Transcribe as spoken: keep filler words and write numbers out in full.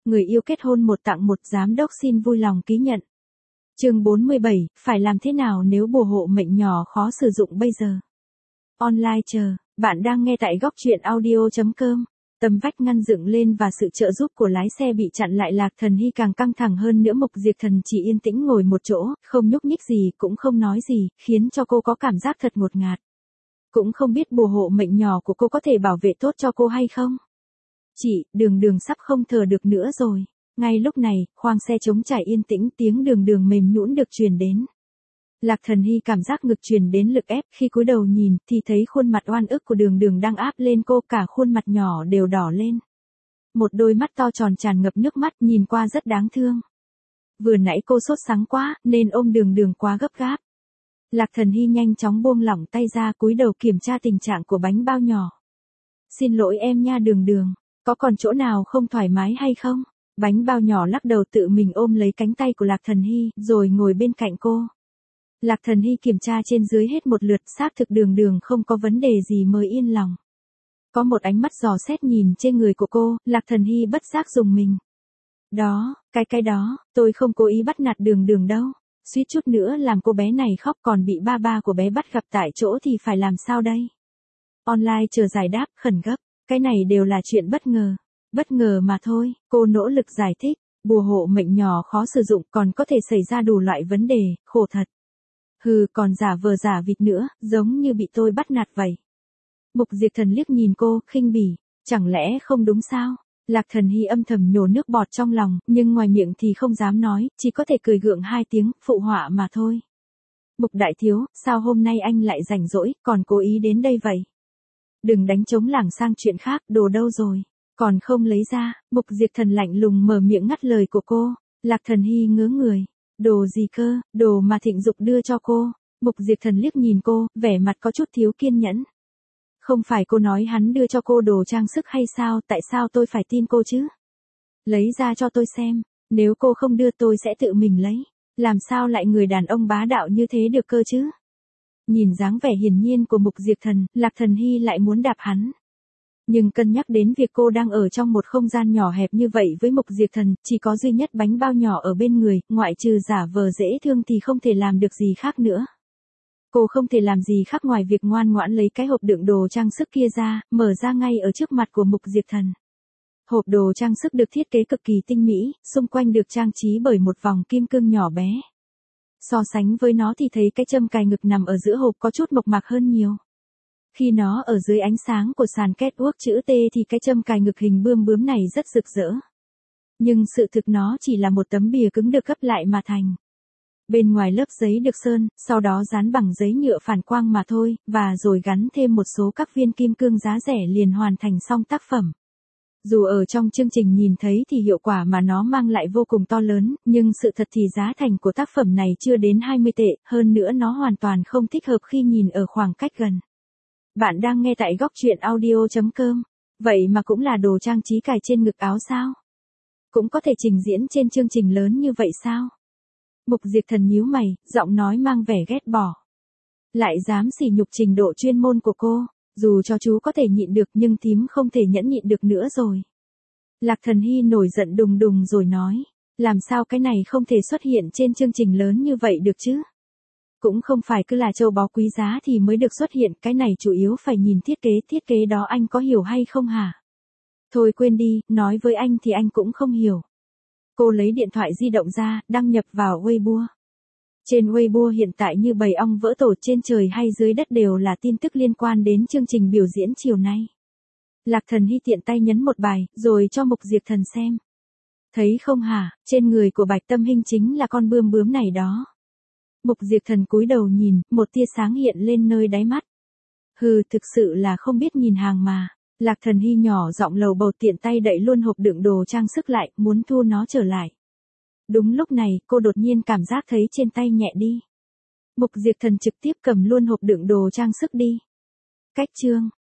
người yêu kết hôn một tặng một, giám đốc xin vui lòng ký nhận. Chương bốn mươi bảy, phải làm thế nào nếu bùa hộ mệnh nhỏ khó sử dụng bây giờ? Online chờ, bạn đang nghe tại góc truyện audio chấm com. Tấm vách ngăn dựng lên và sự trợ giúp của lái xe bị chặn lại, Lạc Thần Hy càng căng thẳng hơn nữa. Mục Diệp Thần chỉ yên tĩnh ngồi một chỗ, không nhúc nhích gì, cũng không nói gì, khiến cho cô có cảm giác thật ngột ngạt. Cũng không biết bùa hộ mệnh nhỏ của cô có thể bảo vệ tốt cho cô hay không? Chị, đường đường sắp không thở được nữa rồi. Ngay lúc này, khoang xe trống trải yên tĩnh, tiếng đường đường mềm nhũn được truyền đến. Lạc Thần Hy cảm giác ngực truyền đến lực ép, khi cúi đầu nhìn thì thấy khuôn mặt oan ức của đường đường đang áp lên cô, cả khuôn mặt nhỏ đều đỏ lên. Một đôi mắt to tròn tràn ngập nước mắt, nhìn qua rất đáng thương. Vừa nãy cô sốt sắng quá, nên ôm đường đường quá gấp gáp. Lạc Thần Hy nhanh chóng buông lỏng tay ra, cúi đầu kiểm tra tình trạng của bánh bao nhỏ. Xin lỗi em nha đường đường, có còn chỗ nào không thoải mái hay không? Bánh bao nhỏ lắc đầu, tự mình ôm lấy cánh tay của Lạc Thần Hy, rồi ngồi bên cạnh cô. Lạc Thần Hy kiểm tra trên dưới hết một lượt, xác thực đường đường không có vấn đề gì mới yên lòng. Có một ánh mắt dò xét nhìn trên người của cô, Lạc Thần Hy bất giác rùng mình. Đó, cái cái đó, tôi không cố ý bắt nạt đường đường đâu. Suýt chút nữa làm cô bé này khóc, còn bị ba ba của bé bắt gặp tại chỗ thì phải làm sao đây? Online chờ giải đáp khẩn cấp, cái này đều là chuyện bất ngờ. Bất ngờ mà thôi, cô nỗ lực giải thích, bùa hộ mệnh nhỏ khó sử dụng, còn có thể xảy ra đủ loại vấn đề, khổ thật. Hừ, còn giả vờ giả vịt nữa, giống như bị tôi bắt nạt vậy. Mục Diệp Thần liếc nhìn cô, khinh bỉ, chẳng lẽ không đúng sao? Lạc Thần Hy âm thầm nhổ nước bọt trong lòng, nhưng ngoài miệng thì không dám nói, chỉ có thể cười gượng hai tiếng, phụ họa mà thôi. Mục đại thiếu, sao hôm nay anh lại rảnh rỗi, còn cố ý đến đây vậy? Đừng đánh trống lảng sang chuyện khác, đồ đâu rồi? Còn không lấy ra. Mục Diệp Thần lạnh lùng mở miệng ngắt lời của cô. Lạc Thần Hy ngớ người. Đồ gì cơ? Đồ mà Thịnh Dục đưa cho cô. Mục Diệp Thần liếc nhìn cô, vẻ mặt có chút thiếu kiên nhẫn. Không phải cô nói hắn đưa cho cô đồ trang sức hay sao? Tại sao tôi phải tin cô chứ? Lấy ra cho tôi xem. Nếu cô không đưa tôi sẽ tự mình lấy. Làm sao lại người đàn ông bá đạo như thế được cơ chứ? Nhìn dáng vẻ hiển nhiên của Mục Diệp Thần, Lạc Thần Hy lại muốn đạp hắn. Nhưng cân nhắc đến việc cô đang ở trong một không gian nhỏ hẹp như vậy với Mục Diệp Thần, chỉ có duy nhất bánh bao nhỏ ở bên người, ngoại trừ giả vờ dễ thương thì không thể làm được gì khác nữa. Cô không thể làm gì khác ngoài việc ngoan ngoãn lấy cái hộp đựng đồ trang sức kia ra, mở ra ngay ở trước mặt của Mục Diệp Thần. Hộp đồ trang sức được thiết kế cực kỳ tinh mỹ, xung quanh được trang trí bởi một vòng kim cương nhỏ bé. So sánh với nó thì thấy cái châm cài ngực nằm ở giữa hộp có chút mộc mạc hơn nhiều. Khi nó ở dưới ánh sáng của sàn catwalk chữ T thì cái châm cài ngực hình bươm bướm này rất rực rỡ. Nhưng sự thực nó chỉ là một tấm bìa cứng được gấp lại mà thành. Bên ngoài lớp giấy được sơn, sau đó dán bằng giấy nhựa phản quang mà thôi, và rồi gắn thêm một số các viên kim cương giá rẻ liền hoàn thành xong tác phẩm. Dù ở trong chương trình nhìn thấy thì hiệu quả mà nó mang lại vô cùng to lớn, nhưng sự thật thì giá thành của tác phẩm này chưa đến hai mươi tệ, hơn nữa nó hoàn toàn không thích hợp khi nhìn ở khoảng cách gần. Bạn đang nghe tại góc truyện audio chấm com. Vậy mà cũng là đồ trang trí cài trên ngực áo sao? Cũng có thể trình diễn trên chương trình lớn như vậy sao? Mục Diệp Thần nhíu mày, giọng nói mang vẻ ghét bỏ. Lại dám sỉ nhục trình độ chuyên môn của cô, dù cho chú có thể nhịn được nhưng thím không thể nhẫn nhịn được nữa rồi. Lạc Thần Hy nổi giận đùng đùng rồi nói, làm sao cái này không thể xuất hiện trên chương trình lớn như vậy được chứ? Cũng không phải cứ là châu báu quý giá thì mới được xuất hiện, cái này chủ yếu phải nhìn thiết kế, thiết kế đó anh có hiểu hay không hả? Thôi quên đi, nói với anh thì anh cũng không hiểu. Cô lấy điện thoại di động ra, đăng nhập vào Weibo. Trên Weibo hiện tại như bầy ong vỡ tổ, trên trời hay dưới đất đều là tin tức liên quan đến chương trình biểu diễn chiều nay. Lạc Thần Hy tiện tay nhấn một bài, rồi cho Mục Diệp Thần xem. Thấy không hả, trên người của Bạch Tâm Hinh chính là con bươm bướm này đó. Mục Diệp Thần cúi đầu nhìn, một tia sáng hiện lên nơi đáy mắt. Hừ, thực sự là không biết nhìn hàng mà. Lạc Thần Hy nhỏ giọng lầu bầu, tiện tay đậy luôn hộp đựng đồ trang sức lại, muốn thu nó trở lại. Đúng lúc này, cô đột nhiên cảm giác thấy trên tay nhẹ đi. Mục Diệp Thần trực tiếp cầm luôn hộp đựng đồ trang sức đi. Cách chương,